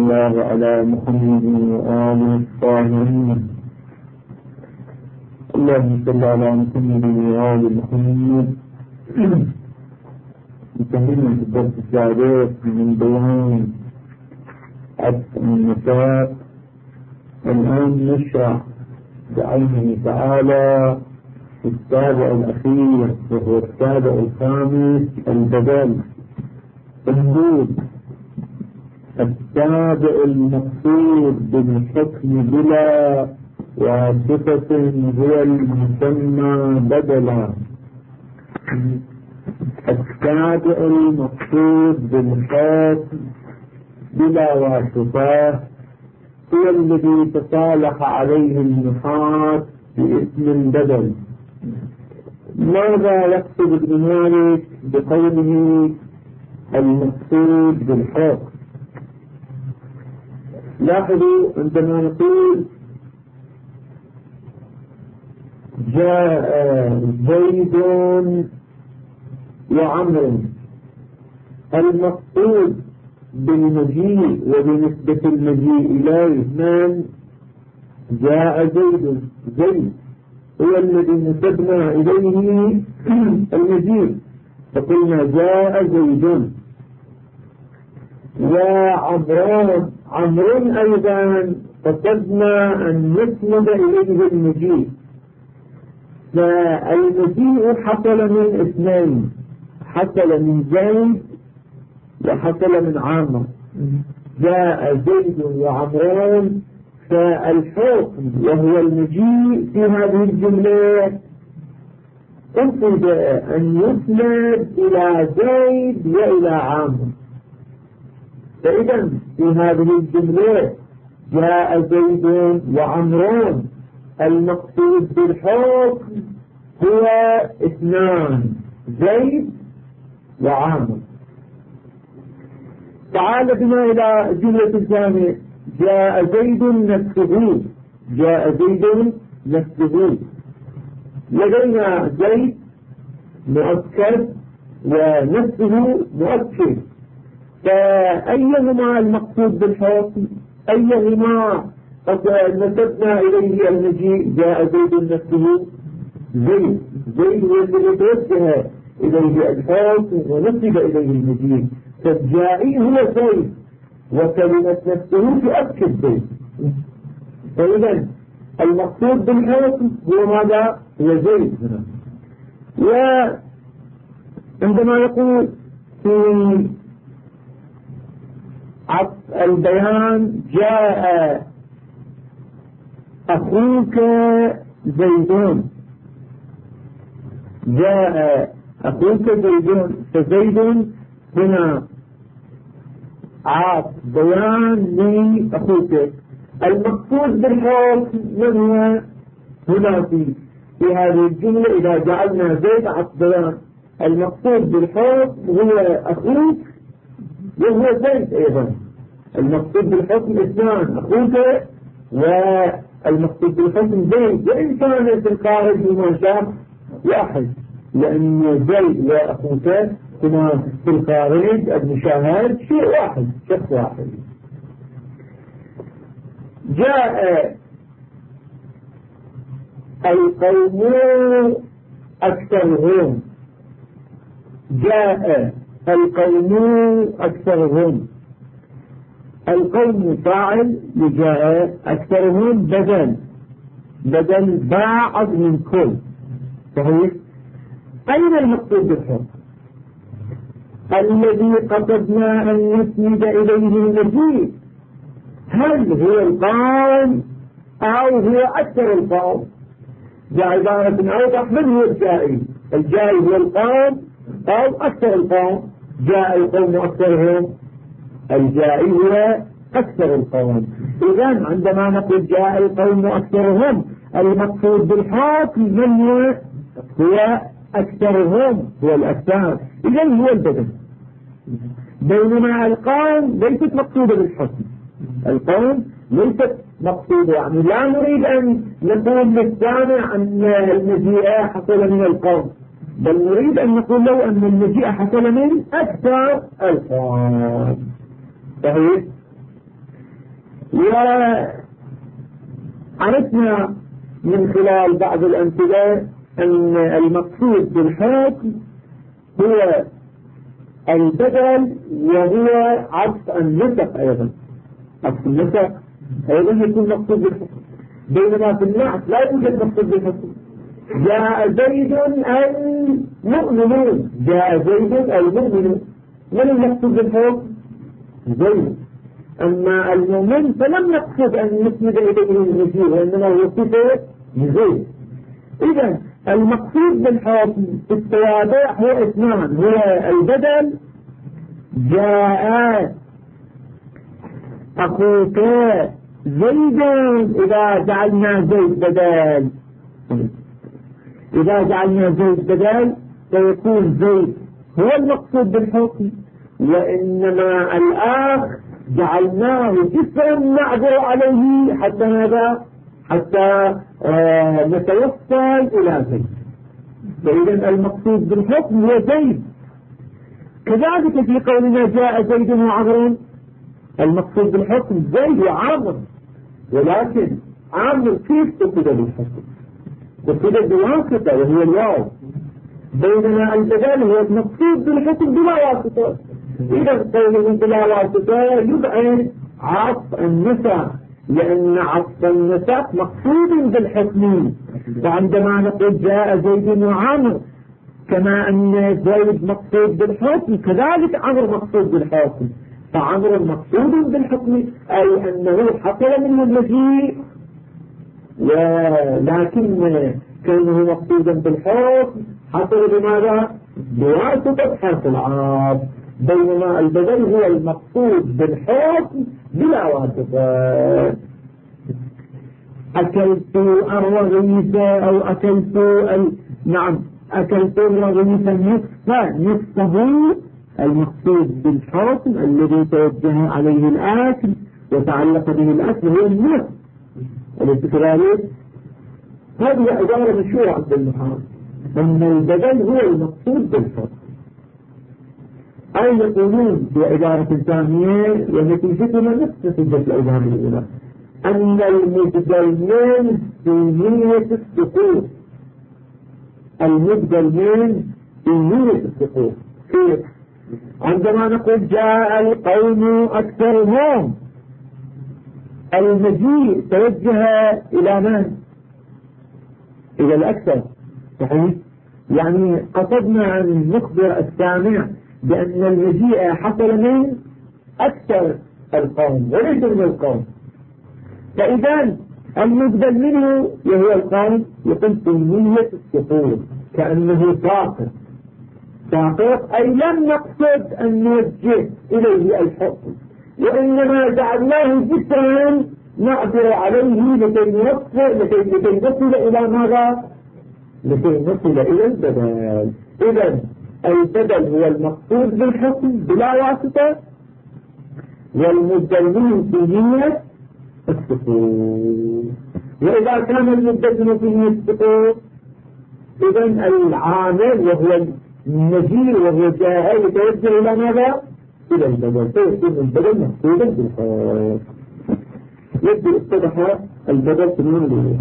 الله على محمد وآله الطاهرين. اللهم صل على محمد وآل محمد. نكمل في الدرس السادس من بيان عطف النساء. الآن نشرح بعونه تعالى التابع الأخير وهو التابع الخامس البدل. انظر التابع المقصود بالحكم بلا واسطة هو المسمى بدلا. التابع المقصود بالحكم بلا واسطة هو الذي تصالح عليه النحاة باسم البدل. ماذا يقصد ابن مالك بقوله المقصود بالحكم؟ لاحظوا عندما نقول جاء زيد وعمر، المقصود بالمجيء وبنسبة المجيء إليه من؟ جاء زيد هو الذي نسبنا إليه المجيء، فقلنا جاء زيد. وعمر أيضا قصدنا أن نسند إليه المجيء، فالمجيء حصل من اثنين، حصل من زيد وحصل من عامر. جاء زيد وعمران، فالحكم وهو المجيء في هذه الجملة قصد أن يسند إلى زيد وإلى عامر. فإذا في هذه الجملة جاء زيد وعمران، المقصود بالحكم هو اثنان، زيد وعامر. تعال بنا إلى الجملة الثانية، جاء زيد نفسه، جاء زيد نفسه. لدينا زيد مؤكد ونفسه مؤكد، فأيهما المقصود بالحكم؟ أيهما نسبنا إليه المجيء؟ جاء زيد نفسه، زيد هو الذي توجه إليه الحكم ونسب إليه المجيء، فالجائي هو زيد وكلمة نفسه تؤكد زيد. فإذا المقصود بالحكم هو ماذا؟ هو زيد. وعندما يقول في عطف البيان جاء أخوك زيدون، جاء أخوك زيدون، فزيد هنا عطف بيان لأخوك. المقصود بالحكم من هو هنا في هذه الجملة؟ إذا جعلنا زيد عطف بيان، المقصود بالحكم هو أخوك وهو زيد أيضا. المقصود بالحكم اثنان، أخوك والمقصود بالحكم زيد، وإن كان في الخارج هما شخص واحد، لأن زيد وأخوك هما في الخارج المشاهد شيء واحد، شخص واحد. جاء القوم أكثرهم، جاء القوم أكثرهم. القوم فاعل لجاء، أكثرهم بدل بعض من كل. صحيح؟ أين المقصود بالحكم؟ الذي قصدنا أن نسند إليه المجيء، هل هو القوم أو هو أكثر القوم؟ بعبارة أوضح، من هو الجائي؟ الجائي هو القوم أو أكثر القوم؟ جاء القوم أكثرهم، الجائي هو أكثر القوم. إذن عندما نقول جاء القوم أكثرهم، المقصود بالحكم من هو أكثرهم، هو الأكثر، إذن هو البدل. بينما القوم ليست مقصودة بالحكم، القوم ليست مقصودة، يعني لا نريد أن نقول للسامع أن المجيء حصل من القوم، بل نريد أن نقول له أن المجيء حصل من أكثر القوم. صحيح؟ وعرفنا من خلال بعض الأمثلة أن المقصود بالحكم هو البدل وهو عطف النسق أيضا. عطف النسق أيضا يكون مقصود بالحكم، بينما في النعت لا يوجد مقصود بالحكم. جاء زيد المؤمنون، جاء زيد المؤمنون، من المقصود بالحكم؟ زيد. أما المؤمن فلم نقصد أن نسند إليه المجيء، وإنما هو صفة زيد. إذا المقصود بالحكم في التوابع هو اثنان، هو البدل، جاء أخوك زيد، إذا جعلنا زيد بدل، إذا جعلنا زيد بدل فيكون زيد هو المقصود بالحكم، وإنما الآخر جعلناه جسرا نعبر عليه حتى ماذا؟ حتى نتوصل إلى زيد. فإذا المقصود بالحكم هو زيد. كذلك في قولنا جاء زيد وعمر، المقصود بالحكم زيد وعمر، ولكن عمر كيف تقصد بالحكم؟ تقصد بواسطة وهي الواو، بينما البدل هو المقصود بالحكم بلا واسطة. إذا قوله بلا واسطة يبعد عطف النسق، لأن عطف النسق مقصود بالحكم. فعندما نقول جاء زيد وعمر، كما أن زيد مقصود بالحكم كذلك عمر مقصود بالحكم، فعمر مقصود بالحكم أي أنه حصل منه المجيء، ولكن كونه مقصودا بالحكم حصل بماذا؟ بواسطة حرف العطف، بينما البدل هو المقصود بالحكم بلا واسطة. أكلت الرغيف أو نعم أكلت الرغيف نصفه، المقصود بالحكم الذي توجه عليه الأكل وتعلق به الأكل هو النصف، أليس كذلك؟ هذه عبارة مشهورة عند المحاضر أن البدل هو المقصود بالحكم. أي يقولون بعبارة ثانية ونتيجتنا نفس نتيجة العبارة الأولى، أن المبدل في نية السقوط، المبدل في نية السقوط. كيف؟ عندما نقول جاء القوم أكثرهم، المجيء توجه إلى من؟ إلى الأكثر، صحيح؟ يعني قصدنا أن نخبر السامع بأن المجيء حصل من أكثر القوم وليس من القوم. فإذا المبدل منه وهو القوم يقول في نية السقوط، كأنه ساقط. ساقط أي لم نقصد أن نوجه إليه الحكم، وإنما جعلناه جسرا نعبر عليه لكي نصل إلى ماذا؟ لكي نصل إلى البدل. إذا البدل هو المقصود بالحكم بلا واسطة، والمبدل منه في نية السقوط. وإذا كان المبدل في نية السقوط إذا العامل وهو النجير وهو جاء يتوجه إلى ماذا؟ إلى البدل، فيكون البدل مقصودا بالحكم. يبدو اتضح البدل في النون.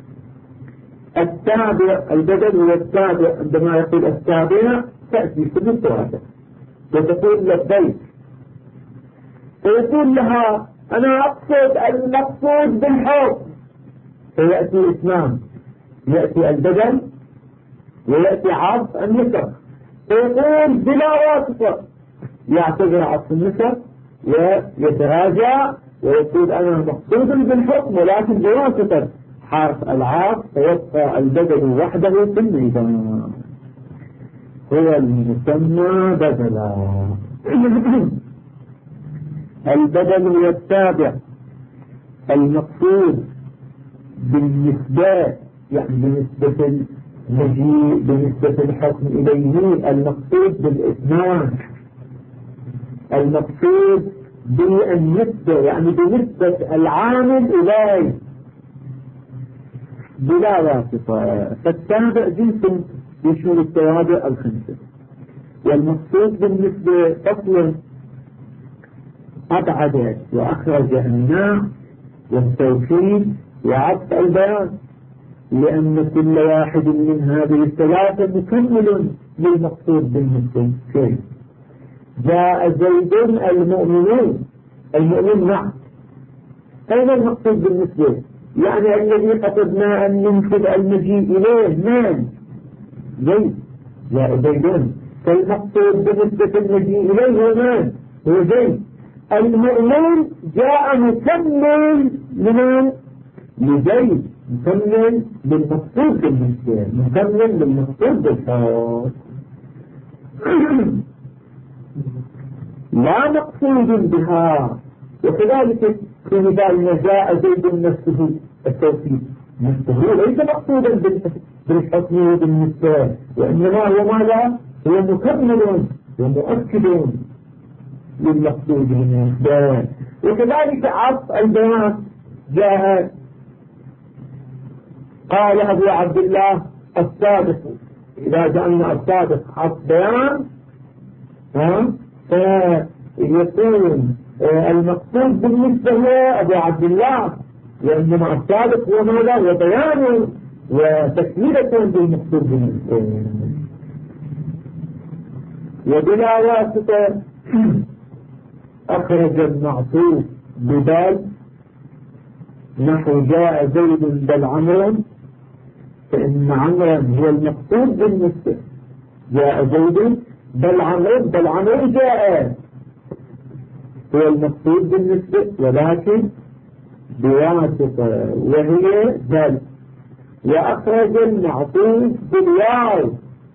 التابع، البدل هو التابع. عندما يقول التابع تأتي كل التوابع وتقول لبيك، فيقول لها أنا أقصد المقصود بالحكم، فيأتي اسمان، يأتي البدل ويأتي عطف النسق، فيقول بلا واسطة يعتذر عطف النسق ويتراجع ويقول أنا مقصود بالحكم ولكن بواسطة حرف العطف، فيبقى البدل وحده في الميدان، هو المسمى بدلا. البدل هو التابع المقصود بالنسبة، يعني بالنسبة المجيء، بالنسبة الحكم إليه، المقصود بالإثنان، المقصود بالنسبة يعني بنسبة العامل إليه بلا واسطة. فالتابع جنس يشمل التوابع الخمسة، والمقصود بالنسبة فصل أبعد وأخرج الناس والتوكيد وعطف البيان، لأن كل واحد من هذه الثلاثة مكمل للمقصود بالنسبة. جاء زيد المؤمنون، المؤمن نعم، أين المقصود بالنسبة؟ يعني الذي قصدنا أن ننفذ المجيء إليه من؟ زيد. جاء زيدون، فالمقصود بالنسبة المجيء إليه هو من؟ هو زيد. المؤمن جاء مكمل لمن؟ لزيد، مكمل للمقصود بالنسبة، مكمل للمقصود بالحال، لا مقصود بها. وكذلك في مثال جاء زيد نفسه، التوكيد نفسه ليس مقصودا بالحكم وبالنسبة، وإنما هو ماذا؟ هو مكمل ومؤكد للمقصود بالنسبة. وكذلك عطف البيان جاء قال أبو عبد الله الصادق، إذا جاءنا الصادق عطف بيان فيكون المقصود بالنسبة هو أبو عبد الله، وإنما الصادق هو ماذا؟ هو بيان وتكملة بالمقصود بالنسبة. وبلا واسطة أخرج المعطوف ببال نحو جاء زيد بل عمرا، فإن عمرا هو المقصود بالنسبة. جاء زيد بل عمرا، بل عمرا جاء هو المقصود بالنسبة، ولكن بواسطة وهي ذلك. وأخرج المعطوف بالواو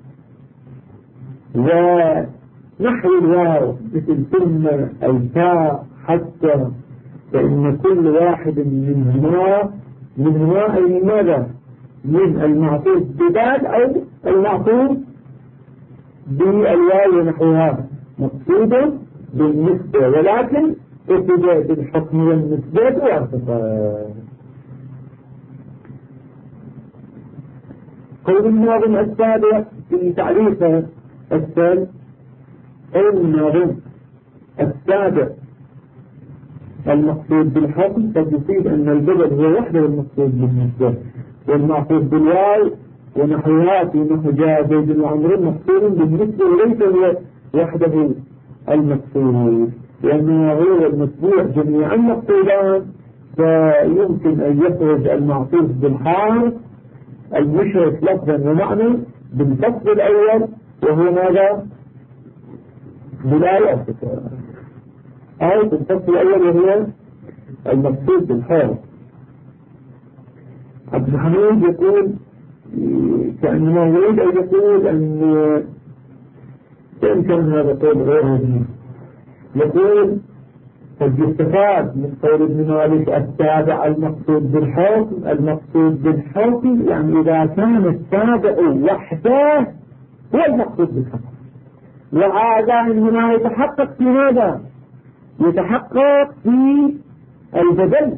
ونحو الواو مثل ثم أو تاء حتى، فإن كل واحد منهما أي ماذا؟ من المعطوف ببال أو المعطوف بالواو ونحوها مقصود بالنسبة، ولكن اتجاه بالحكم والنسبة واسطة. قول الناظم السابع في تعريف السابع، قول الناظم السابع المقصود بالحكم قد يفيد أن البدل هو وحده المقصود بالنسبة، والمعصود بالواو ونحوها في نحو جاء زيد وعمر مقصود بالنسبة وليس هو وحده المقصود، لأنه هو المتبوع جميعا مقصودان، فيمكن أن يخرج المعصود بالحال المشرك لفظا ومعنى بالفصل الأول وهو ماذا؟ بالآية أو بالفصل الأول وهو المقصود بالحال. عبد الحميد يقول كأنما يريد أن يقول أن كان هذا قول غير مهم، يقول قد يستفاد من قول ابن مالك التابع المقصود بالحكم. المقصود بالحكم يعني إذا كان التابع وحده هو المقصود بالحكم، وهذا إنما يتحقق في ماذا؟ يتحقق في البدل.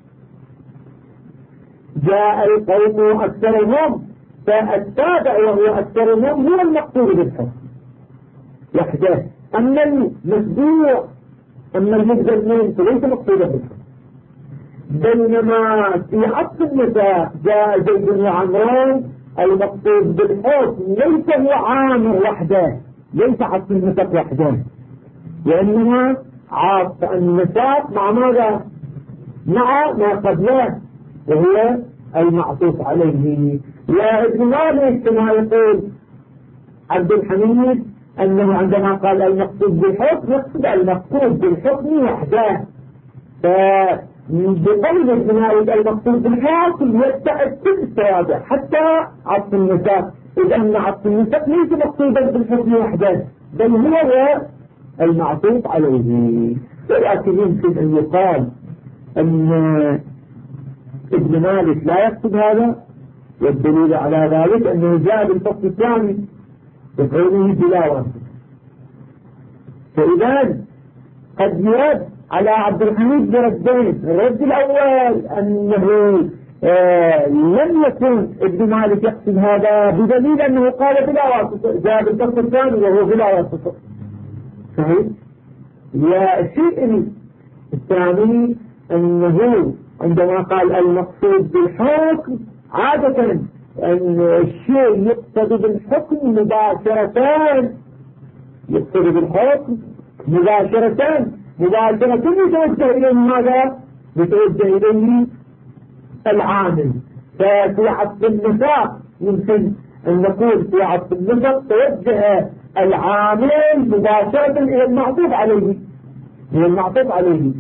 جاء القوم أكثرهم، فالتابع وهو أكثرهم هو المقصود بالحكم وحده، أما المتبوع أما المجزل منه فليس مقصودا بالحكم. بينما في عطف النساء جاء زيد وعمران المقصود بالحكم ليس هو عامر وحده، ليس عطف النساء وحده، وإنما عطف النساء مع ماذا؟ مع ما قبله وهو المعطوف عليه. وابن مالك كما يقول عبد الحميد أنه عندما قال المقصود بالحكم يقصد المقصود بالحكم وحده، فبقول ابن مالك المقصود بالحكم يستعد كل التوابع حتى عطف النساء، إذ أن عطف النساء ليس مقصودا بالحكم وحده بل هو المعطوف عليه. ولكن يمكن أن يقال أن ابن مالك لا يقصد هذا، والدليل على ذلك أنه جاء بالفصل الثاني بقوله بلا واسطة. فإذا قد يرد على عبد الحميد بردين، الرد الأول أنه لم يكن ابن مالك يقصد هذا بدليل أنه قال بلا واسطة، جاء بالفصل الثاني وهو بلا واسطة صحيح. والشيء الثاني أنه عندما قال المقصود بالحكم عادة أن الشيء يقتضي بالحكم مباشرة، يقتضي بالحكم مباشرة يتوجه إليه ماذا؟ يتوجه إليه العامل. ففي عطف النساء يمكن أن نقول في عطف النساء توجه العامل مباشرة إلى المعطوف عليه،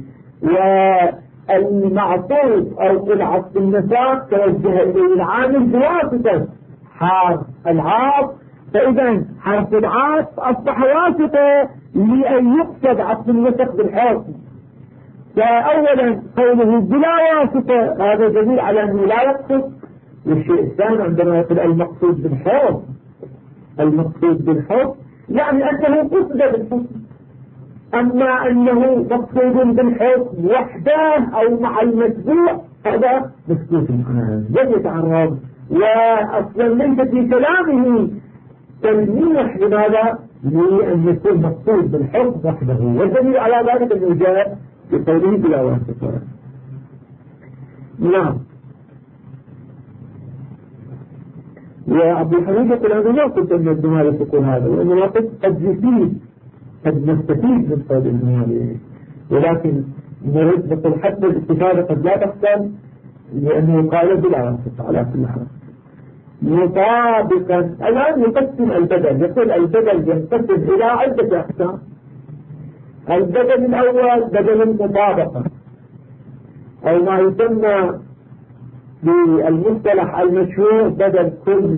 والمعطوف أو في عطف النساء توجه إليه العامل بواسطة حرف العطف. فإذا حرف العطف أصبح واسطة لأن يقصد عطف النسخ بالحكم. فأولا قوله بلا واسطة هذا دليل على أنه لا يقصد. والشيء الثاني عندما يقول المقصود بالحكم يعني أنه قصد بالحكم. أما أنه مقصود بالحكم وحده أو مع المتبوع هذا مسكوت عنه لم يتعرض، وأصلا ليس في كلامه تلميح لماذا؟ لأن يكون مقصود بالحكم وحده، والدليل على ذلك أنه جاء بقوله بلا واسطة. نعم. وعبد الحميد يقول أنا ما قلت أن الجمال تقول هذا، وأنه لا قد نستفيد من قول الجمال، ولكن نريد نقول حتى الاستفادة قد لا تحصل لأنه قال بلا واسطة على كل حال. مطابقا الآن يقسم البدل، يقول البدل ينقسم إلى عدة أقسام. البدل الأول بدل المطابقة أو ما يسمى بالمصطلح المشهور بدل كل.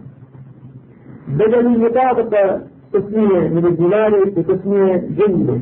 بدل المطابقة تسمية من الجمال وتسمية جملة.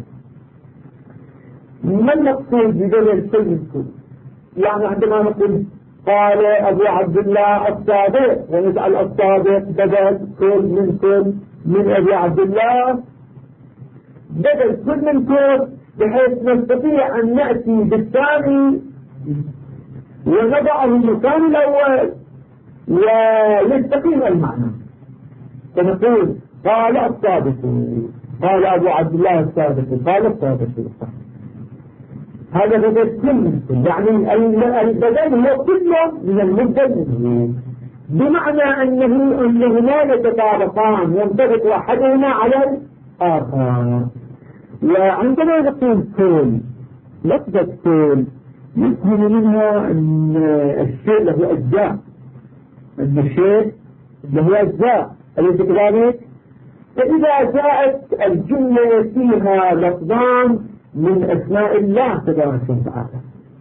ما المقصود بدل كل؟ يعني عندما نقول قال أبو عبد الله الصادق ونسأل الصادق بدل كل من أبي عبد الله، بدل كل من كل بحيث نستطيع أن نأتي بالثاني ونضعه المكان الأول ويستقيم المعنى. فنقول قال الصادق، قال أبو عبد الله الصادق، قال الصادق. هذا بدل كل من كل، يعني البدل هو كله من المبدل منه، بمعنى أنه لا يتطابقان، ينطبق أحدهما على الآخر. وعندما نقول كل، لفظة كل يفهم منها أن الشيء له أجزاء، أليس كذلك؟ فإذا جاءت الجملة فيها لفظان من أسماء الله تبارك وتعالى.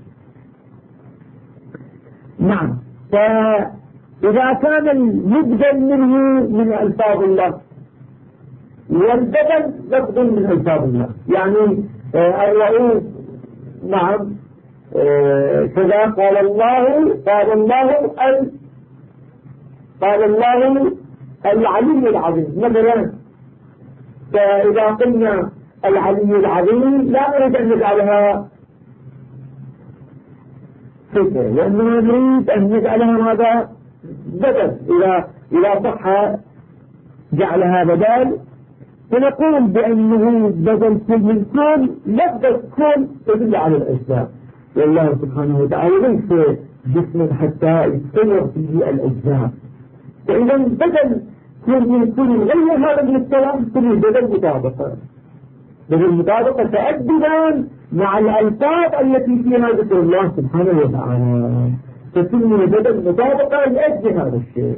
نعم. فإذا كان المبدل منه من ألفاظ الله والبدل لفظ من ألفاظ الله، يعني الرؤوف، نعم، كذا قال الله العلي العظيم مثلا. فإذا قلنا العلي العظيم لا نريد أن نجعلها صفة، لأننا نريد أن نجعلها ماذا؟ بدل. إذا صح جعلها بدل فنقول بأنه بدل كل من كل، لفظ كل تدل على الأجزاء، والله سبحانه وتعالى ليس جسم حتى يتصور فيه الأجزاء. فإذا بدل كل من كل غير هذا من الكلام كل بدل مطابقة تأدبا مع الألفاظ التي فيها ذكر الله سبحانه وتعالى، تسمى بدل مطابقة لأجل هذا الشيء.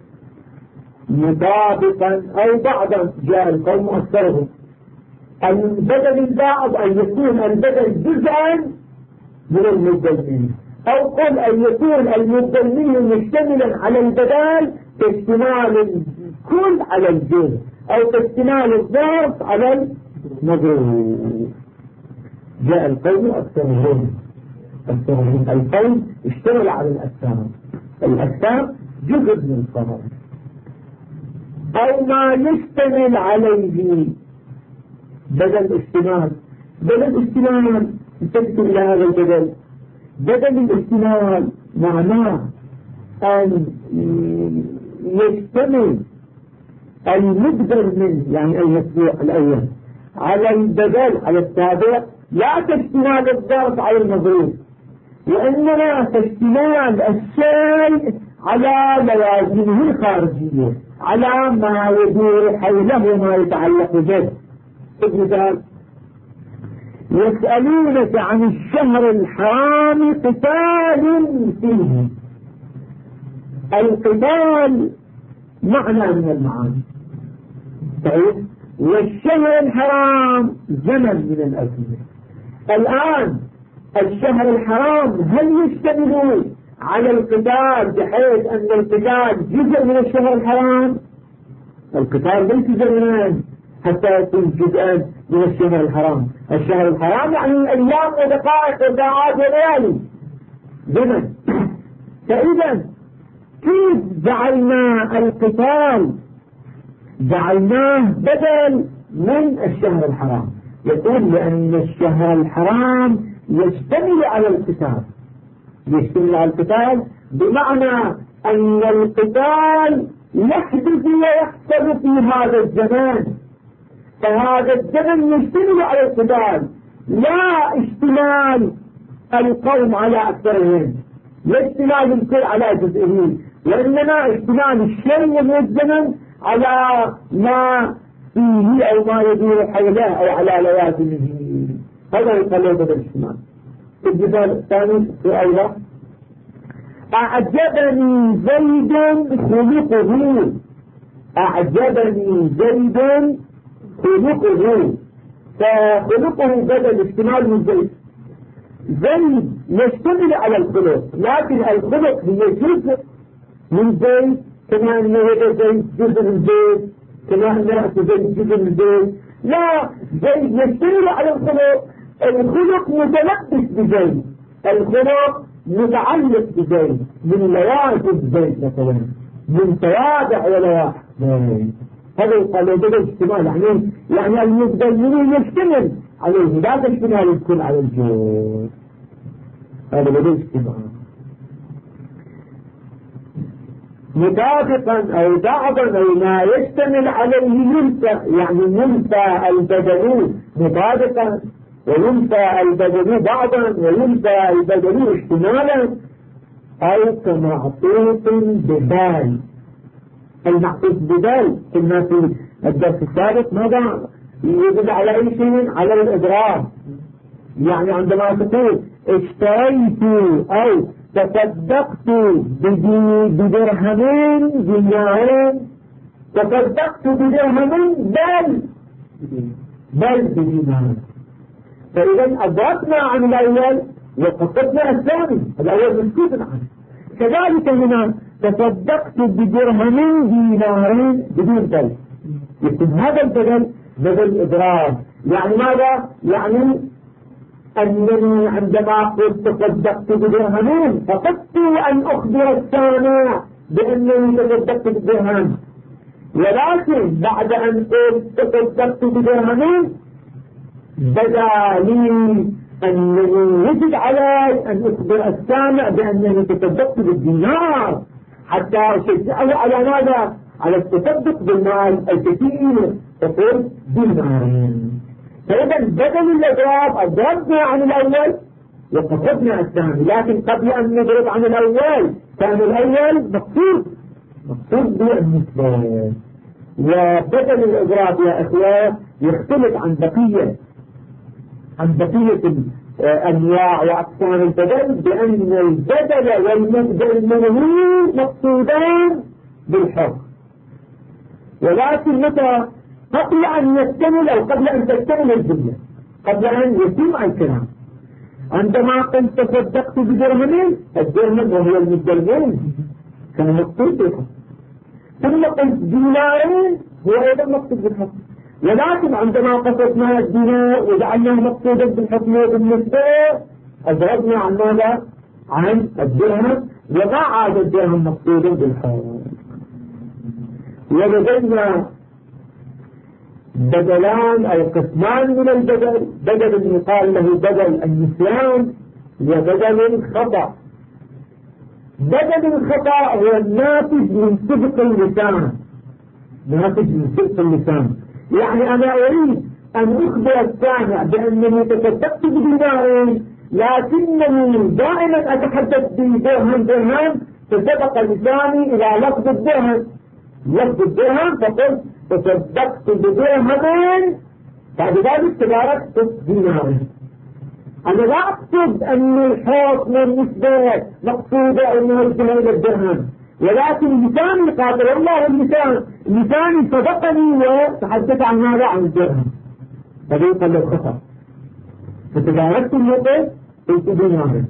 مطابقا أو بعضا جاء القوم أكثرهم البدل البعض أن يكون البدل جزءا من المبدل، أو قل أن يكون المبدل مشتملا على البدل كاشتمال الكل على الجزء، أو كاشتمال الظرف على المضروب. جاء القوم أكثرهم القوم اشتمل على الأجسام جزء من الصغر، أو ما يشتمل عليه بدل اشتمال تكتب إلى هذا البدل. بدل الاشتمال معناه أن يشتمل المبدل منه، يعني المتبوع الأول، على البدل على السابق، لا كاشتمال الظرف على المضروب. وإنما اشتمال الشيء على لوازمه الخارجية، على ما يدور حوله وما يتعلق به. مثال: يسألونك عن الشهر الحرام قتال فيه. القتال معنى من المعاني، طيب، والشهر الحرام زمن من الأزمنة. الآن الشهر الحرام هل يشتمل على القتال بحيث أن القتال جزء من الشهر الحرام؟ القتال ليس زمنا حتى يكون جزءا من الشهر الحرام. الشهر الحرام يعني أيام ودقائق وساعات وليالي، زمن. فإذا كيف جعلنا القتال جعلناه بدل من الشهر الحرام؟ يقول لأن الشهر الحرام يشتمل على القتال، يشتمل على القتال بمعنى أن القتال يحدث ويحصل في هذا الزمان، فهذا الزمن يشتمل على القتال، لا اشتمال القوم على أكثرهم، لا اشتمال الكل على جزئه، وإنما اشتمال الشيء من الزمن على ما فيه أو ما يدور حوله أو على لوازمه. هذا يقال بدل الاشتمال. المثال الثاني في أيضا: أعجبني زيد خلقه. أعجبني زيد خلقه، فخلقه بدل اشتمال من زيد. زيد يشتمل على الخلق، لكن الخلق هي جزء من زيد، كما أن هذا زيد جزء من زيد، كما أن رأس زيد جزء من زيد. لا، زيد يشتمل على الخلق، الخلق متلبس بزيد، الخلق متعلق بزيد، من لوازم زيد مثلا، من توابع ولوائح زيد. هذا يقال له بدل اشتمال، يعني المتدينين يشتمل عليه، لا تشتمال الكل على الجود. هذا بدل اشتمال. مطابقا أو بعضا أو ما يشتمل عليه ينفى، يعني ينفى البدل مطابقا وينفى البدل بعضا وينفى البدل اشتمالا، أو كمعطوف ببال. المعطوف ببال كما في الدرس السابق ماذا يجب على أي شيء؟ على الإضراب. يعني عندما تقول اشتريت أو تصدقت بدرهمين دينارين، تصدقت بدرهمين بل بدينار. فإذا أضربنا عن الأول وقصدنا الثاني، الأول مسكوت عنه. كذلك هنا تصدقت بدرهمين دينارين بدون بل، يكون هذا البدل بدل إضراب. يعني ماذا؟ يعني أنني عندما قلت تصدقت بدرهمين فقدت أن أخبر السامع بأنني تصدقت بدرهم، ولكن بعد أن قلت تصدقت بدرهمين بدا لي أنني يجب علي أن أخبر السامع بأنني تصدقت بالدينار حتى أشجعه على ماذا؟ على التصدق بالمال الكثير، تقول دينارين. فإذا بدل الإضراب أضربنا عن الأول وقصدنا الثاني، لكن قبل أن نضرب عن الأول كان الأول مقصود بالنسبة. وبدل الإضراب يا إخوة يختلف عن بقية أنواع وأقسام البدل، بأن البدل والمنهي مقصودان بالحق، ولكن متى؟ قبل أن يكتمل أو قبل أن تكتمل الجملة، قبل أن يتم الكلام. عندما قلت تصدقت بدرهمين، الدرهم وهو المدلين كان مقصود بالحق، ثم قلت دينارين هو أيضا مقصود بالحق، ولكن عندما قصدنا الدينار وجعلناه مقصودا بالحكم وبالنسبة أضربنا عن ماذا؟ عن الدرهم، وما عاد الدرهم مقصودا بالحكم. ولدينا بدلان أو قسمان من البدل، بدل يقال له بدل النسيان وبدل الخطأ. بدل الخطأ هو الناتج من صدق اللسان، ناتج من صدق اللسان. يعني أنا أريد أن أخبر السامع بأنني تصدقت بدينارين، لكنني دائما أتحدث بدرهم درهم، فسبق لساني إلى لفظ الدرهم، لفظ الدرهم، فقلت تصدقت بدرهم، بعد ذلك تباركت بدينار. أنا لا أقصد أن الحوض بالنسبة مقصودة أنه يجمع إلى الدرهم، ولكن لساني قاتل الله اللسان، لساني صدقني وتحدث عن هذا عن الدرهم، هذا يقل الخطأ. فتباركت الوقت قلت دينار.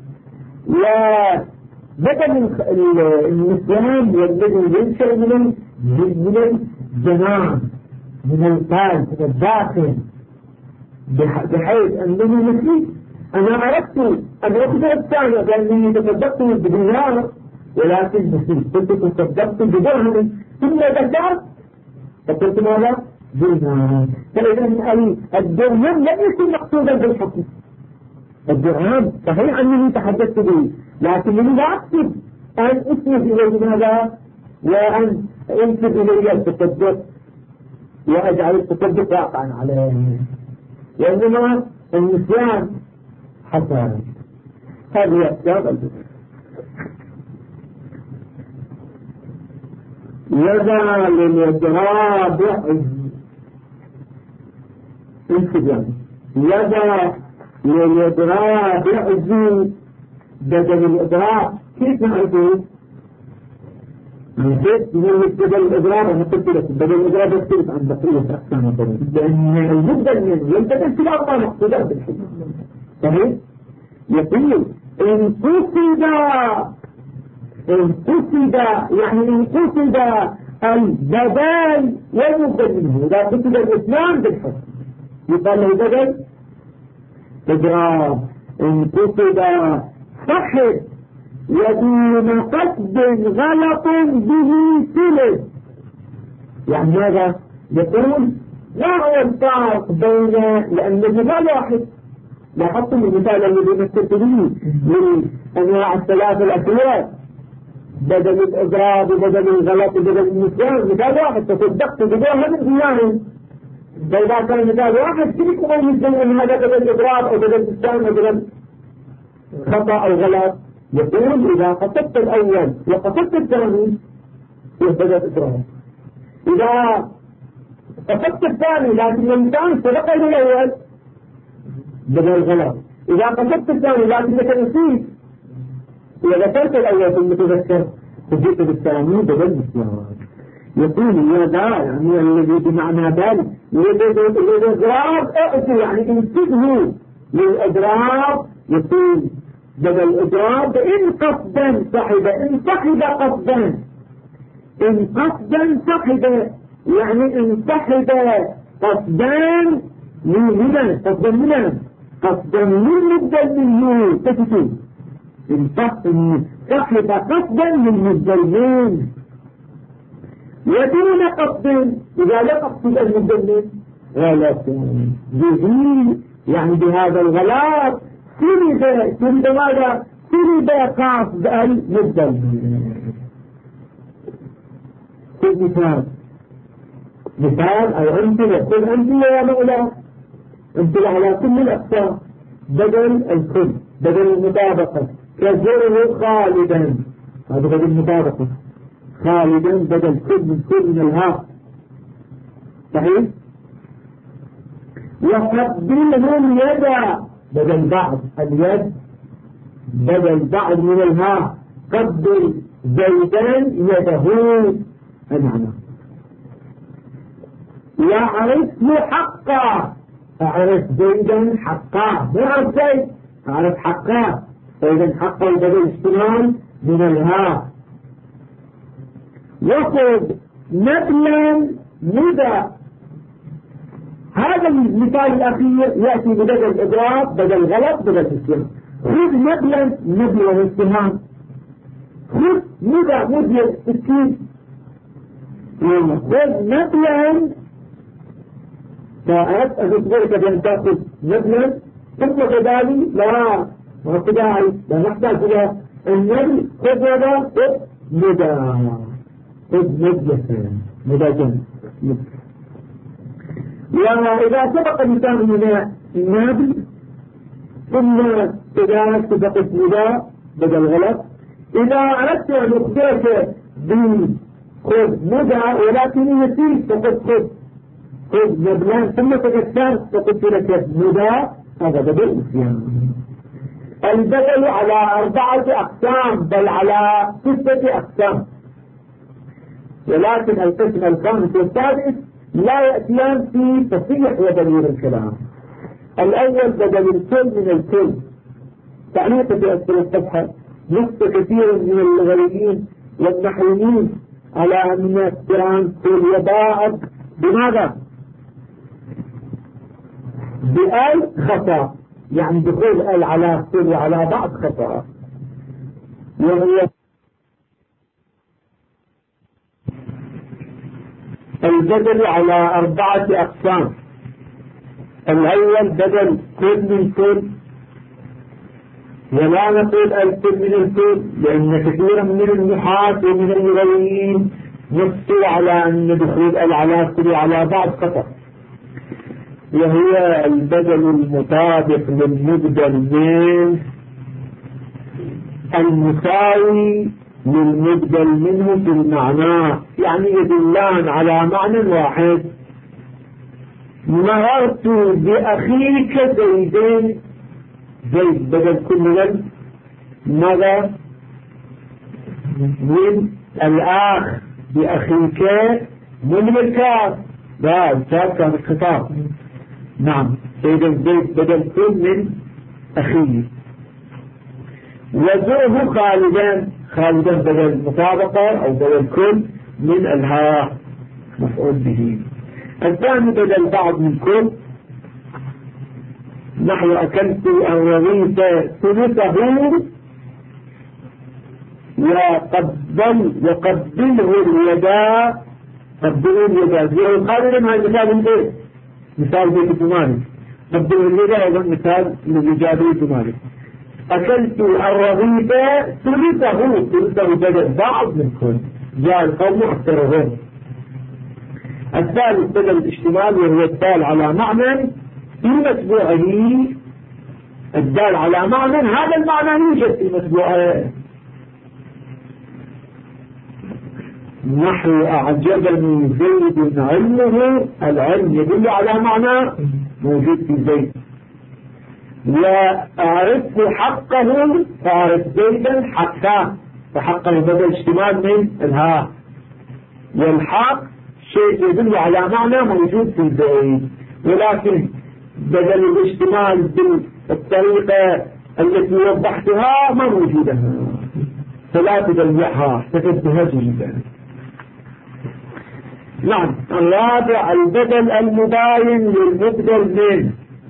وبدل النسيان والذي ينشأ من الجنان، من القلب، من الداخل، بحيث أنني نسيت. أنا أردت أن أخذ الثانية لأنني تصدقت بدينار ولكن نسيت، قلت تصدقت بدرهم ثم ذكرت فقلت ماذا؟ دينار. فإذا الدرهم لم يكن مقصودا بالحكم. الدرهم صحيح أنني تحدثت به، لكنني لا أقصد أن أسند إليه ماذا؟ وأن أنسب إليه التصدق وأجعل التصدق واقعا عليه، وإنما النسيان حسن. هذه أسباب الفكر. يدع للإضراب انسجام، يدع للإضراب يعزي بدل الإضراب. كيف نعرفه؟ كيف بدل الإضراب؟ أنا قلت لك بدل الإضراب يختلف عن بقية أقسام الضرب، لأن المبدل منه ينتقل في الأربع مقصودات بالحكم. صحيح؟ يقول إن قصد يعني إن قصد البدل والمبدل منه، إذا قصد الإسلام بالحكم يقال له بدل إضراب. إن قصد صحب ودون قصد غلط به سلب، يعني ماذا؟ يقول لا هو الفرق بين، لأن المثال واحد، لاحظتم المثال الذي مثلت به من أنواع الثلاث الأشياء، بدل الإضراب وبدل الغلط وبدل النسيان، مثال واحد، تصدقت بدون من ديانه. فإذا كان مثال واحد كيف يميز أن هذا بدل الإضراب أو بدل النسيان أو بدل خطأ أو غلط؟ يقول إذا قصدت الأول وقصدت الثاني يبدل الإضراب، إذا قصدت الثاني لكن الإنسان سبق إلى الأول بدل الغلط، إذا قصدت الثاني لكنك نسيت وذكرت الأول ثم تذكر فجئت بالثاني بدل النسيان. يقول يا دار يعني الذي بمعنى بل للإضراب اعطي، يعني انتبهوا للإضراب. يقول بدل الإضراب إن قصدا صحب، إن صحب قصدا، إن قصدا صحب، يعني إن صحب قصدان من هنا، قصدا هنا، قصدا من مبدل منه، تكتب إن صحب قصدا من مبدلين ودون قصد، إذا لا قصد المبدل غلط به، يعني بهذا الغلط سلب ماذا؟ سلب قصد المبدل. مثال أو أمثلة، كل أمثلة يا مولى، أمثلة على كل الأقسام. بدل الكل، بدل المطابقة، كزره خالدا، هذا بدل المطابقة، خالدا بدل كل من الهاء، صحيح؟ وقبلهم يدا بدل بعض، اليد بدل بعض من الهاء، قبل زيدا يده المعنى. وعرفه حقا، أعرف زيدا حقا، ما أعرف زيد أعرف حقا، فإذا حقا بدل اشتمال من الهاء. وخذ نبلا مدى، هذا المثال الأخير يأتي بدل الإضراب، بدل غلط، بدل الاسلام. خذ نبلا، نبل والاستهام، خذ مدى السكين، خذ نبلا، فأردت أن أخبرك بأن تأخذ نبلا ثم كذلك لا داعي، لا نحتاج إلى النبل. خذ ماذا؟ خذ مدى، خذ مدى جنب. وإذا سبق الإنسان من النبل ثم إذا أردت فقط نداء بدل غلط. إذا أردت أن أخبرك بخذ نداء ولكن نسيت فقط خذ مبلغ ثم تذكرت فقلت لك نداء، هذا بدل نسيان. البدل على 4 أقسام بل على 6 أقسام، ولكن القسم الخامس والسادس لا يأتيان في تصحيح وبليغ الكلام. الأول بدل الكل من الكل، تعليق في أسفل الصفحة. نص كثير من اللغويين والنحويين على أن اقتران كل يباعد بماذا؟ بآل خطأ، يعني دخول آل على كل وعلى بعض خطأ، وهي البدل على 4 أقسام. الأول بدل كل من كل، ولا نقول الكل من الكل، لأن كثيرا من النحاة ومن اللغويين نصوا على أن دخول على كل على بعض خطأ، وهي البدل المطابق للمبدل منه المساوي للمبدل منه في المعنى، يعني يدلان على معنى واحد. مررت بأخيك زيدين، زيد بدل كل من ماذا؟ من الآخ، بأخيك من الكاف، لا الكاف كان الخطاب. نعم، إذا زيد بدل كل من أخيه. وزوه خالدا بدل مطابقة أو بدل كل من الهاء مفعول به. الثاني بدل بعض من كل، نحو أكلت الرغيف ثلثه وقبله اليداء، قبله اليداء زي القادر. ما مثال الايه؟ مثال بيت الجمالي. قبله اليداء أيضا مثال للإجابة الجمالي. أكلت الرغيف ثلثه بدل بعض من كل، جاء القوم أكثرهم. الثالث بدل الاشتمال، وهو الدال على معنى في متبوعه، الدال على معنى هذا المعنى يوجد في متبوعه، نحو أعجبني زيد علمه، العلم يدل على معنى موجود في زيد. وأعرف حقه، فأعرف زيدا حقه، فحقه بدل اشتمال من الهاء، والحق شيء يدل على معنى موجود في زيد، ولكن بدل الاشتمال بالطريقة التي وضحتها ما موجودة، فلا تدلعها، تفدها جيدا. نعم. الرابع البدل المباين للمبدل من،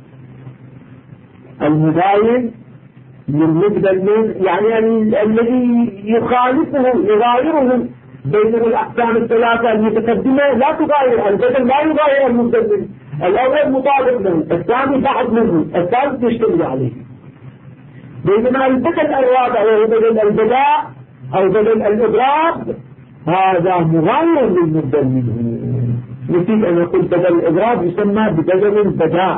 المباين للمبدل من يعني الذي يخالفه يغايره بين الأقسام الثلاثة المتقدمة، لا تغاير البدل، لا يغاير المبدل منه. الأول مطابق له، الثاني بعض منه، الثالث يشتمل عليه. بينما البدل الرابع وهو بدل البداء أو بدل الإضراب، هذا مغاير للمبدل منه. نسيت أن أقول بدل الإضراب يسمى ببدل البداء،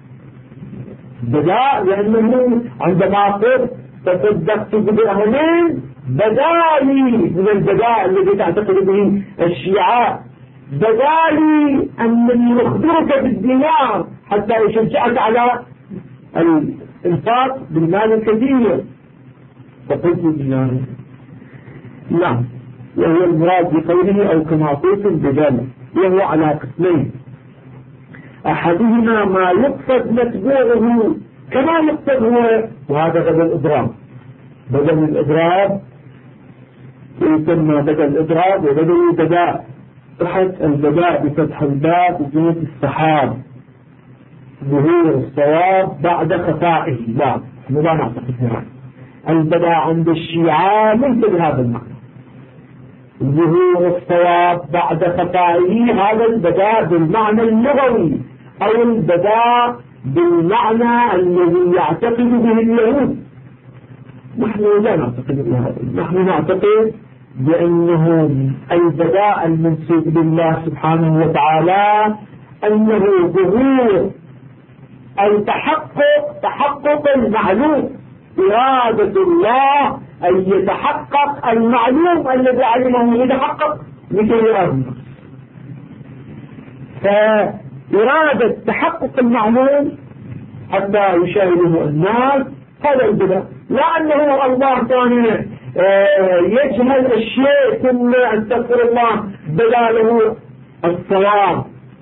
بداء لأنه عندما قلت تصدقت بدرهمين بدالي من البداء الذي تعتقد به الشيعة، بدالي أنني أخبرك بالدينار حتى يشجعك على الإنفاق بالمال الكثير، فقلت بالدينار. نعم، وهو المراد بقوله أو كما قلت بدل، وهو على قسمين. أحدهما ما يقصد متبوعه كما يقصد هو، وهذا بدل الإضراب. بدل الإضراب يسمى بدل الإضراب وبدل البداء. تحت البداء بفتح الباب وجود السحاب، ظهور الصواب بعد خفائه. لا نعتقد هذا. البداء عند الشيعة ليس بهذا المعنى، ظهور الصواب بعد خفائه هذا البداء بالمعنى اللغوي أو البداء بالمعنى الذي يعتقد به اليهود. نحن لا نعتقد بهذا، نحن نعتقد بأنه البداء المنسوب لله سبحانه وتعالى أنه ظهور تحقق المعلوم، إرادة الله أن يتحقق المعلوم الذي علمه يتحقق لكي يراه. فإرادة تحقق المعلوم حتى يشاهده الناس هذا البدع، لا أنه الله كان يجهل الشيء ثم استغفر الله بدا له الصواب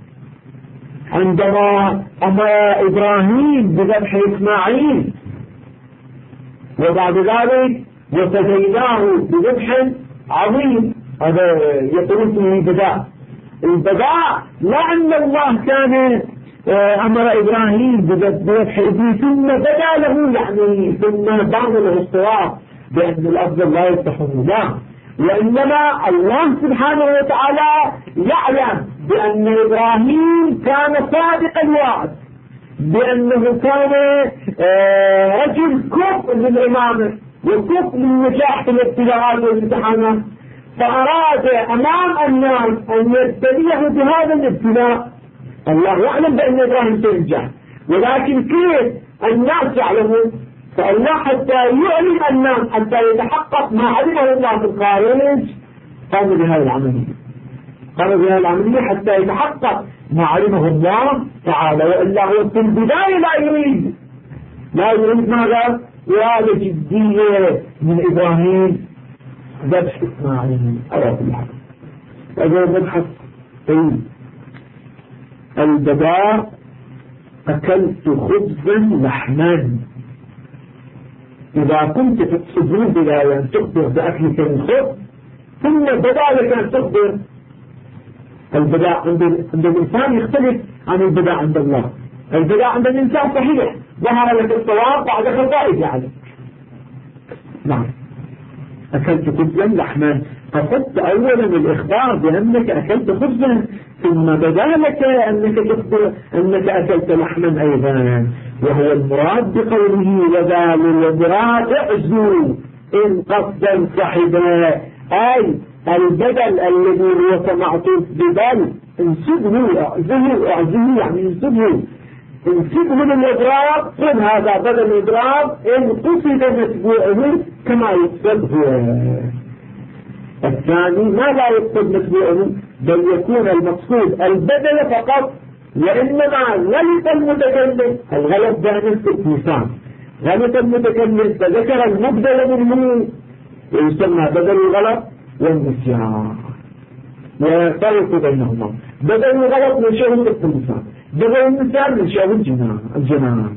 عندما أمر إبراهيم بذبح إسماعيل وبعد ذلك وفديناه بذبح عظيم. هذا يقول فيه بداء. البداء لا أن الله كان أمر إبراهيم بذبح ابنه ثم بدا له يعني ثم بان له الصواب بأن الأفضل لا يفتحه، لا، وإنما الله سبحانه وتعالى يعلم بأن إبراهيم كان صادق الوعد، بأنه كان رجل كفء للإمامة وكفء للنجاح في الابتلاءات والامتحانات، فأراد أمام الناس أن يبتليه بهذا الابتلاء. الله يعلم بأن إبراهيم سينجح، ولكن كيف الناس يعلمون؟ فالله حتى يعلم الناس حتى يتحقق ما علمه الله في الخارج قام بهذه العملية حتى يتحقق ما علمه الله تعالى، وإلا هو في البداية لا يريد ماذا؟ إرادة جدية من إبراهيم ذبح إسماعيل على كل حال. هذا مبحث طويل. البداء أكلت خبزا لحما. إذا كنت تقصدون بداية أن تخبر بأكلك من خبز ثم بدا لك أن تخبر. البداء عند الإنسان يختلف عن البداء عند الله. البداء عند الإنسان صحيح، ظهر لك الصواب بعد خطائك يعني. نعم، أكلت خبزا لحما، قصدت أولا الإخبار بأنك أكلت خبزا ثم بدا لك أنك تخبر أنك أكلت لحما أيضا، وهو المراد بقوله وذا للمراد اعزوا إن قصدا صحبا، أي البدل الذي هو معطوف بدل انسبه اعزه يعني انسبه للإضراب، قل هذا بدل الإضراب إن قصد متبوعه كما يقصد هو. الثاني ما لا يقصد متبوعه بل يكون المقصود البدل فقط، وإنما غلط المتكلم. الغلط دائما في الإنسان، غلط المتكلم فذكر المبدل منه ويسمى بدل الغلط والنسيان، وفرق بينهما. بدل الغلط من شأن الإنسان، بدل النسيان من شأن الجنان.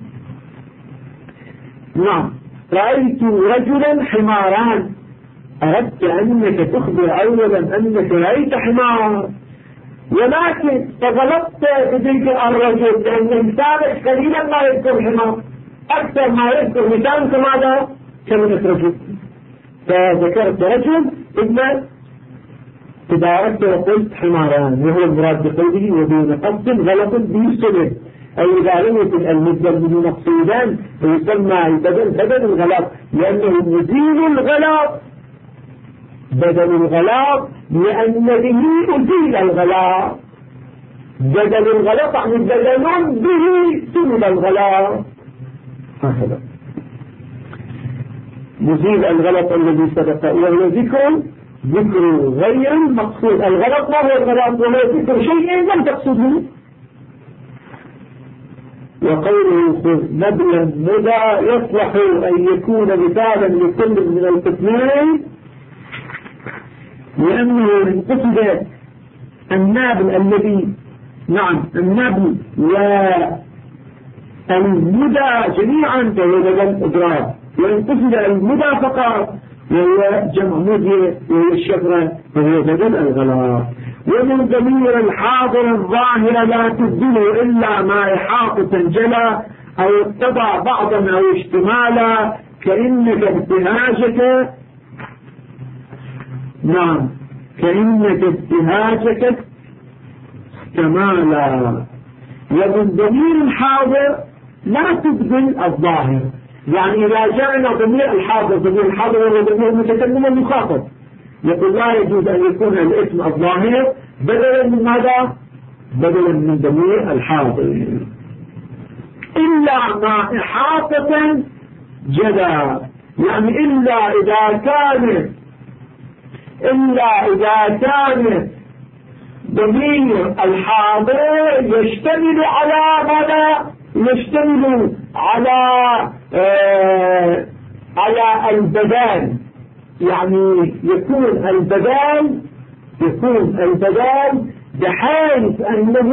نعم، رأيت رجلا حماران. أردت أنك تخبر أولا أنك رأيت حمار، ولكن فغلطت بذلك الرجل لأن إنسانك قليلا ما يذكر حمار، أكثر ما يذكر مثال كماذا؟ كلمة رجل. فذكرت رجل ثم تباركت وقلت حماران، وهو المراد بقوله وبين قصد غلط به سبب، أي إذا لم يكن المبدل به مقصودا فيسمى البدل بدل الغلط، لأنه يزيل الغلط بدل الغلط، لأن به أزيل الغلط. بدل الغلط يعني بدل به سبب الغلط. هكذا يزيل الغلط الذي سبق، وهو ذكر غير المقصود. الغلط ما هو الغلط؟ وهو ذكر شيء لم تقصده. وقوله خذ نبلا مدى يصلح أن يكون مثالا لكل من القسمين، لأنه قصد النابل الذي النابل والمدى جميعا فهو بدل إضراب، وإن قصد المدى فقط وهو جمع مدية وهو الشفرة فهو بدل الغلط. ومن ضمير الحاضر الظاهر لا تبدله إلا ما إحاطة جلى أو اتبع بعضا أو اشتمالا، كأنك ابتهاجك استمالا. ومن ضمير الحاضر لا تبدل الظاهر، يعني إذا جاءنا ضمير الحاضر هو ضمير المتكلم المخاطب، يقول لا يجوز أن يكون الاسم بدلا من ماذا؟ بدلا من ضمير الحاضر. إلا ما إحاطة جلا، يعني إلا إذا كان ضمير الحاضر يشتمل على ماذا؟ يشتمل على البدال، يعني يكون البدال بحيث أنه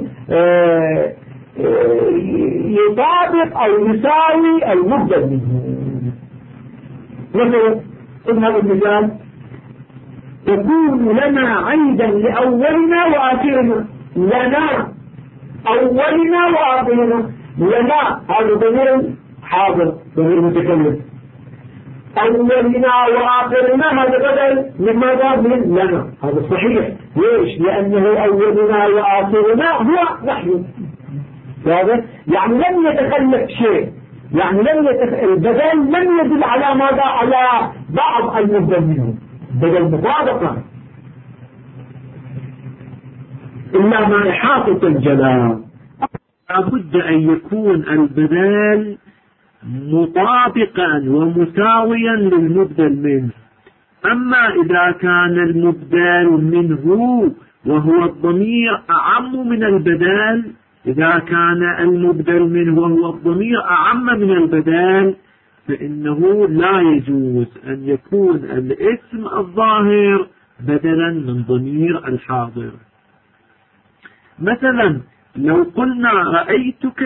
يطابق أو يساوي المبدل منه. مثلا هذا المثال: تكون لنا عيدا لأولنا وآخرنا. لنا أولنا وآخرنا، لنا هذا ضمير حاضر، ضمير متكلم. أولنا وآخرنا هذا بدل من ماذا؟ من لنا. هذا صحيح. ليش؟ لأنه أولنا وآخرنا هو نحن. هذا يعني لم يتخلف شيء، يعني البدل لم يدل على ماذا؟ على بعض المبدل منه، بدل مطابقة. إلا ما إحاطة الجلال، لابد أن يكون البدل مطابقا ومساويا للمبدل منه. أما إذا كان المبدل منه وهو الضمير أعم من البدل، إذا كان المبدل منه وهو الضمير أعم من البدل، فإنه لا يجوز أن يكون الاسم الظاهر بدلا من ضمير الحاضر. مثلا لو قلنا رأيتك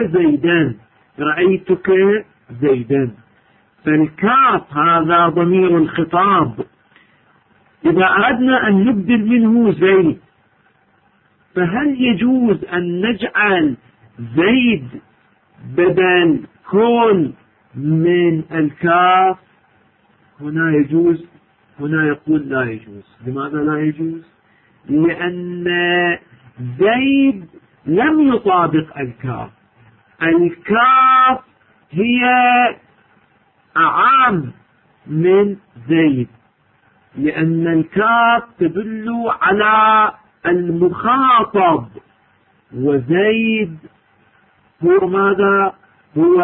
زيدا، فالكاف هذا ضمير الخطاب، إذا أردنا أن نبدل منه زيد، فهل يجوز أن نجعل زيد بدل كل من الكاف؟ هنا يجوز، هنا يقول لا يجوز. لماذا لا يجوز؟ لأن زيد لم يطابق الكاف. الكاف هي أعم من زيد، لأن الكاف تدل على المخاطب، وزيد هو ماذا؟ هو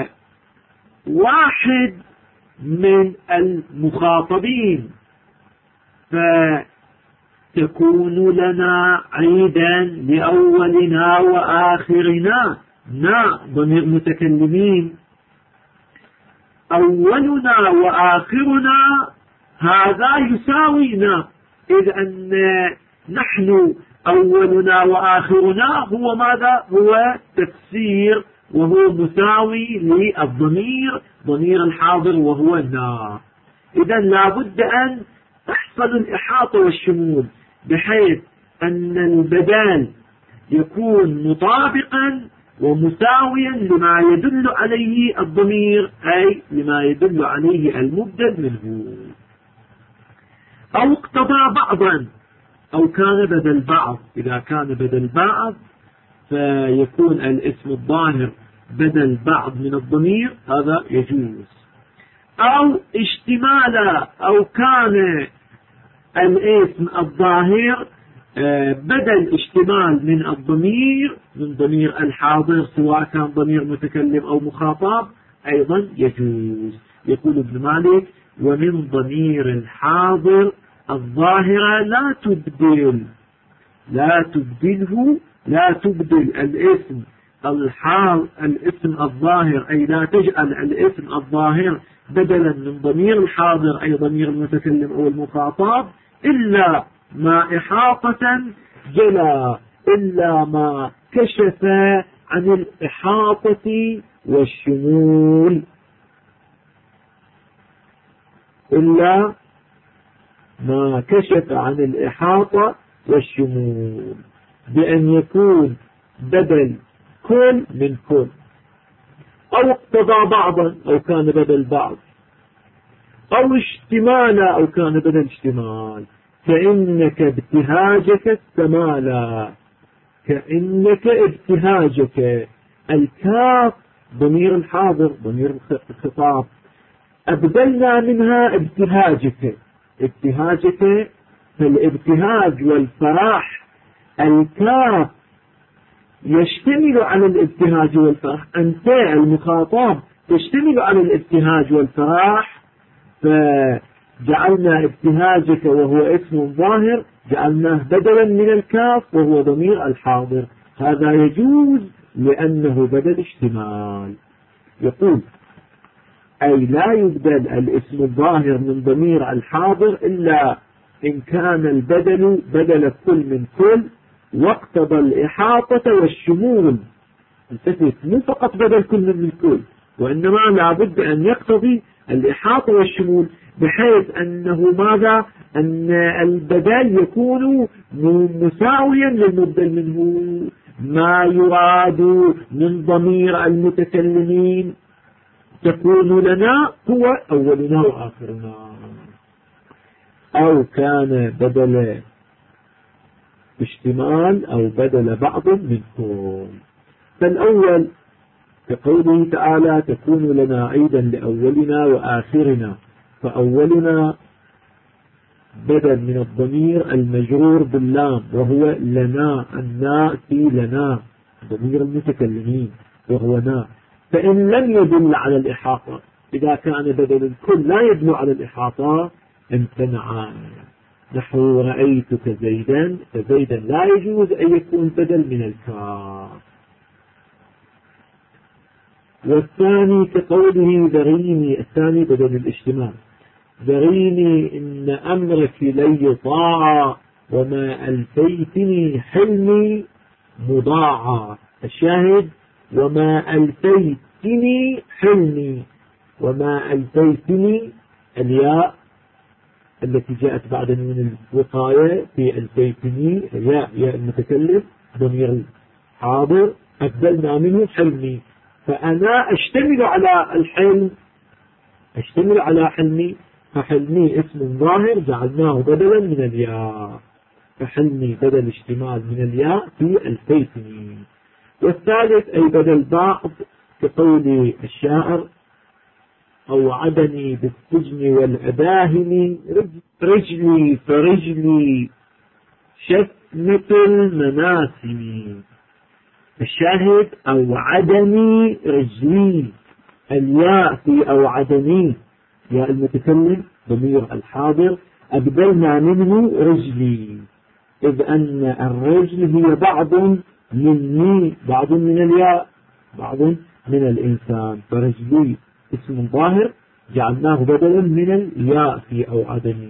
واحد من المخاطبين، فتكون لنا عيدا لأولنا وآخرنا. ضمير متكلمين. أولنا وآخرنا هذا يساوينا، إذ أن نحن أولنا وآخرنا هو ماذا؟ هو تفسير، وهو مساوي للضمير، ضمير الحاضر وهو نا. إذا لابد أن تحصل الإحاطة والشمول، بحيث أن البدال يكون مطابقا ومساويا لما يدل عليه الضمير، أي لما يدل عليه المبدل منه. أو اقتضى بعضا، أو كان بدل بعض. إذا كان بدل بعض فيكون الاسم الظاهر بدل بعض من الضمير، هذا يجوز. أو اشتمالا، أو كان الاسم الظاهر بدل اشتمال من الضمير، من ضمير الحاضر، سواء كان ضمير متكلم أو مخاطب، أيضا يجوز. يقول ابن مالك: ومن ضمير الحاضر الظاهرة لا تبدل الاسم الاسم الظاهر، أي لا تجعل الاسم الظاهر بدلا من ضمير الحاضر، أي ضمير المتكلم أو المخاطب، إلا ما إحاطة جلا، إلا ما كشف عن الإحاطة والشمول، إلا ما كشف عن الإحاطة والشمول، بأن يكون بدل كل من كل، أو اقتضى بعضا، أو كان بدل بعض، أو اشتمالا، أو كان بدل اشتمال. كأنك ابتهاجك استمالا، كأنك ابتهاجك، الكاف ضمير الحاضر، ضمير الخطاب، أبدلنا منها ابتهاجك. فالابتهاج والفرح، الكاف يشتمل على الابتهاج والفرح، أنت المخاطب تشتمل على الابتهاج والفرح، فجعلنا ابتهاجك وهو اسم ظاهر جعلناه بدلا من الكاف وهو ضمير الحاضر. هذا يجوز لأنه بدل اشتمال. يقول أي لا يبدل الاسم الظاهر من ضمير الحاضر إلا إن كان البدل بدل كل من كل واقتضى الإحاطة والشمول. التفت، مو فقط بدل كل من كل، وإنما لابد أن يقتضي الإحاطة والشمول، بحيث أنه ماذا؟ أن البدل يكون مساويا للمبدل منه. ما يراد من ضمير المتكلمين تكون لنا هو أولنا وآخرنا، أو كان بدل اشتمال أو بدل بعض منكم. فالأول كقوله تعالى تكون لنا عيدا لأولنا وآخرنا، فأولنا بدل من الضمير المجرور باللام وهو لنا، الناء في لنا ضمير المتكلمين وهو نا. فإن لم يدل على الإحاطة، إذا كان بدل الكل لا يدل على الإحاطة امتنع. نحو رأيتك زيدا، فزيدا لا يجوز أن يكون بدل من الكاف. والثاني كقوله ذريني، الثاني بدل الاشتمال، ذريني إن أمرك لن يطاع وما ألفيتني حلمي مضاعا. الشاهد وما ألفيتني حلمي، وما ألفيتني الياء التي جاءت بعد من الوقاية في ألفيتني ياء المتكلم ضمير حاضر أبدلنا منه حلمي، فأنا أشتمل على الحلم، أشتمل على حلمي، فحلمي اسم ظاهر جعلناه بدلا من الياء، فحلمي بدل اشتمال من الياء في ألفيتني. والثالث أي بدل بعض كقول الشاعر أوعدني بالسجن والأداهم رجلي فرجلي شتمة المناسم. الشاهد أوعدني رجلي، الياء في أوعدني ياء المتكلم ضمير الحاضر أبدلنا منه رجلي، إذ أن الرجل هي بعض مني، بعض من الياء، بعض من الإنسان، فرجلي اسم ظاهر جعلناه بدلا من الياء في أوعدني،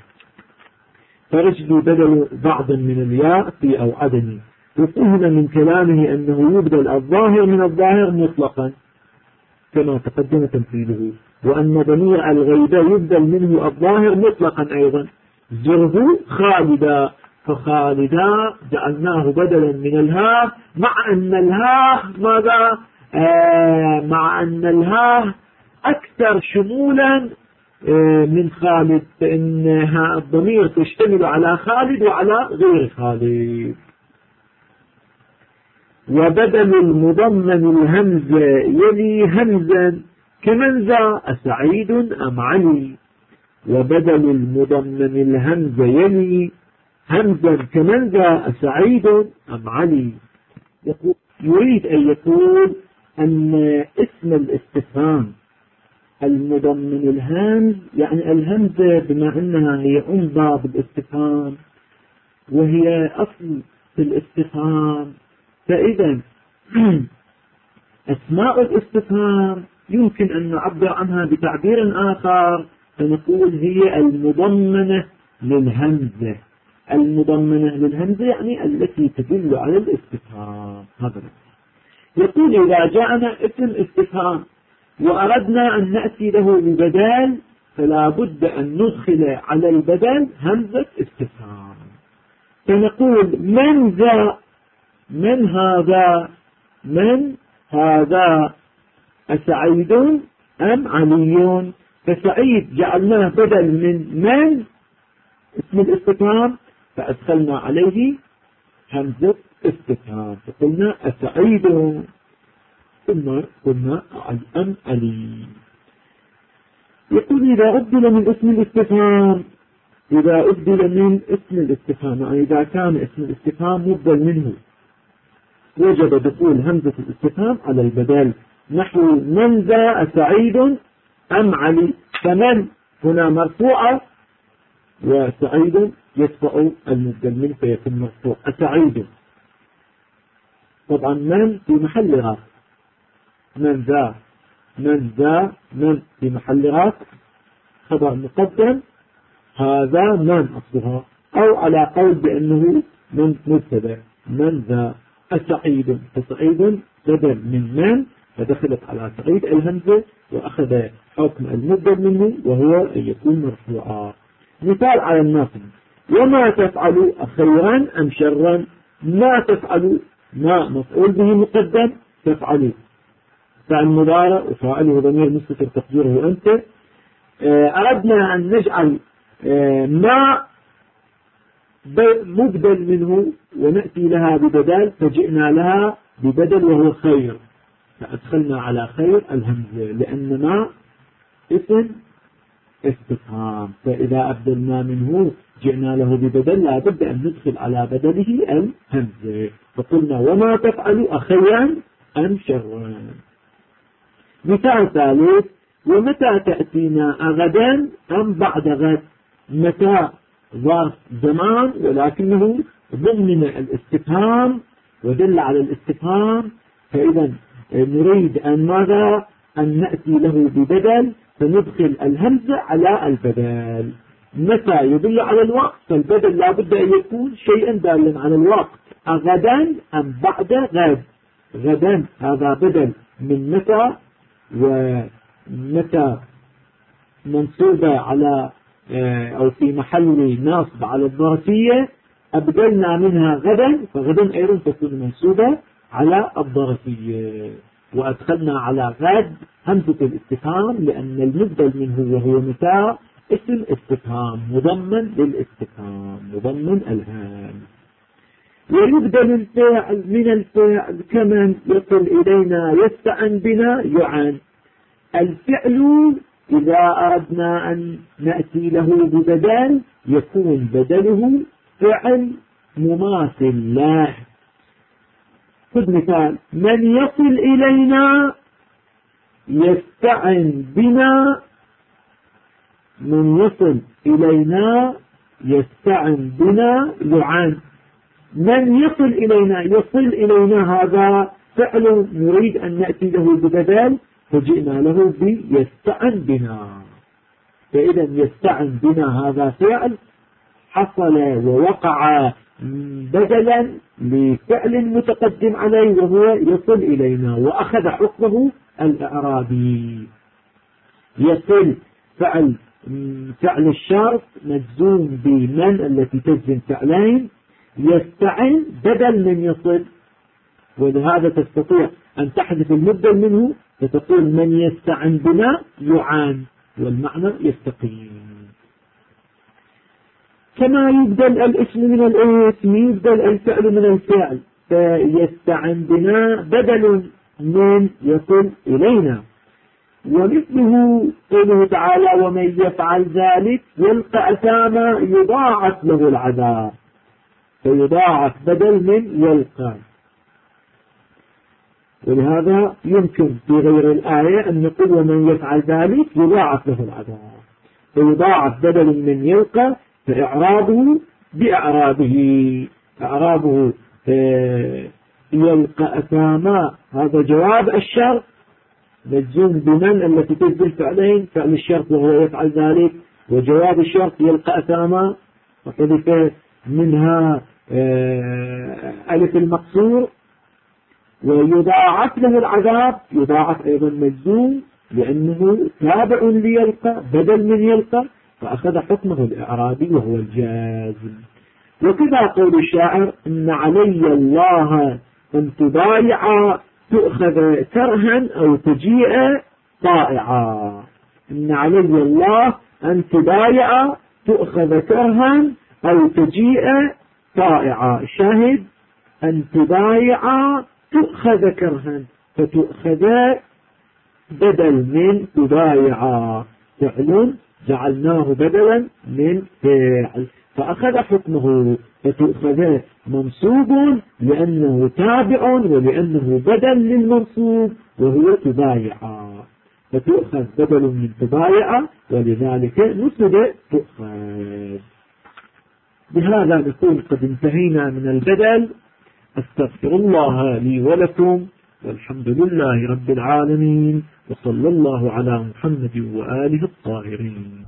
فرجلي بدل بعض من الياء في أوعدني. وفهم من كلامه أنه يبدل الظاهر من الظاهر مطلقا كما تقدم تمثيله، وأن ضمير الغيبة يبدل منه الظاهر مطلقا أيضا. زره خالدا، فخالدا جعلناه بدلا من الهاء، مع أن الهاء ماذا؟ مع أن الهاء أكثر شمولا من خالد، فإنها الضمير تشتمل على خالد وعلى غير خالد. وبدل المضمن الهمزة يلي همزا كمنزا أسعيد أم علي. وبدل المضمن الهمزة يلي همزا كمنزا أسعيد أم علي. يريد أن يقول أن اسم الاستفهام المضمن الهمز، يعني الهمزة بما أنها هي باب الاستفهام وهي أصل في الاستفهام، فإذا أسماء الاستفهام يمكن أن نعبر عنها بتعبير آخر، فنقول هي المضمنة للهمزة. المضمنة للهمزة يعني التي تدل على الاستفهام. هذا يقول إذا جاءنا اسم استفهام وأردنا أن نأتي له ببدال، فلا بد أن ندخل على البدل همزة استفهام، فنقول من ذا، من هذا، من هذا أسعيد أم علي. فسعيد جعلناه بدل من اسم الاستفهام، فأدخلنا عليه همزة استفهام، فقلنا أسعيد ثم قلنا أم علي. يقول إذا أبدل من اسم الاستفهام، إذا أبدل من اسم الاستفهام، يعني إذا كان اسم الاستفهام مبدل منه وجب دخول همزة الاستفهام على البدل، نحو من ذا أسعيد أم علي، فمن هنا مرفوعة وسعيد يتبع المبدل منه فيكون مرفوع. أسعيد طبعا من في محل رفع، من ذا من في محل رفع خبر مقدم، هذا من أصلها، أو على قول بأنه من مبتدأ، من ذا أسعيد، فسعيد بدل من فدخلت على سعيد الهمزة وأخذ حكم المبدل منه وهو أن يكون مرفوعا. مثال على النصب: وما تفعلوا أخيرا أم شرا، ما تفعلوا ما مفعول به مقدم، تفعلوا فعل مضارع وفاعله ضمير مستتر تقديره أنت. أردنا أن نجعل ما مبدل منه ونأتي لها ببدل، فجئنا لها ببدل وهو خير، فأدخلنا على خير الهمزة، لأن ما اسم استفهام، فإذا أبدلنا منه جئنا له ببدل لا بد أن ندخل على بدله الهمزة، فقلنا وما تفعلوا أخيرا أم شرا. مثال ثالث: ومتى تأتينا أغدا أم بعد غد، متى ظرف زمان ولكنه ضمن الاستفهام ودل على الاستفهام، فإذا نريد أن ماذا؟ أن نأتي له ببدل فندخل الهمزة على البدل. متى يدل على الوقت، فالبدل لا بد أن يكون شيئا دالا على الوقت، أغدا أم بعد غد، غدا هذا بدل من متى، ومتى منصوبة على أو في محل ناصب على الظرفية، أبدلنا منها غدا، فغدا أيضا تكون منصوبة على الظرفية، وأدخلنا على غد همزة الاستفهام لأن المبدل منه وهو متى اسم استفهام مضمن للاستفهام مضمن الهام. ويبدل الفعل من الفعل كمن يصل إلينا يستعن بنا يعان. الفعل إذا أردنا أن نأتي له ببدل يكون بدله فعل مماثل له. خذ مثال: من يصل إلينا يستعن بنا، من يصل إلينا يستعن بنا يعان. من يصل إلينا، يصل إلينا هذا فعل نريد أن نأتي له ببدل، فجئنا له بيستعن بنا، فإذا يستعن بنا هذا فعل حصل ووقع بدلا لفعل متقدم عليه وهو يصل إلينا، وأخذ حكمه الإعرابي. يصل فعل الشرط مجزوم بمن التي تجزم فعلين، يستعن بدل من يصل، ولهذا تستطيع أن تحذف المبدل منه فتقول من يستعن بنا يعان، والمعنى يستقيم. كما يبدل الاسم من الاسم يبدل الفعل من الفعل، فيستعن بنا بدل من يصل إلينا. ومثله قوله تعالى: ومن يفعل ذلك يلقى أثاما يضاعف له العذاب، فيضاعف بدل من يلقى. ولهذا يمكن في غير الآية أن نقول ومن يفعل ذلك يضاعف له العذاب، فيضاعف بدل من يلقى، فإعرابه بإعرابه، إعرابه يلقى أثاما هذا جواب الشرط مجزوم بمن التي تجزم فعلين، فعل الشرط وهو يفعل ذلك، وجواب الشرط يلقى أثاما وحذف منها ألف المقصور، ويضاعف له العذاب، يضاعف أيضا مجزوم لأنه تابع ليلقى بدل من يلقى، فأخذ حكمه الإعرابي وهو الجازم. وكذا قول الشاعر: إن علي الله أن تبايع تؤخذ كرها أو تجيء طائعا. إن علي الله أن تبايع تؤخذ كرها أو تجيء طائعا. الشاهد أن تبايع تؤخذ كرها، فتؤخذ بدل من تبايع، فعل جعلناه بدلا من فعل، فأخذ حكمه، فتؤخذ منصوب لأنه تابع ولأنه بدل للمنصوب وهو تبايع، فتؤخذ بدل من تبايع ولذلك نصب تؤخذ. بهذا نكون قد انتهينا من البدل. أستغفر الله لي ولكم، والحمد لله رب العالمين، وصلى الله على محمد وآله الطاهرين.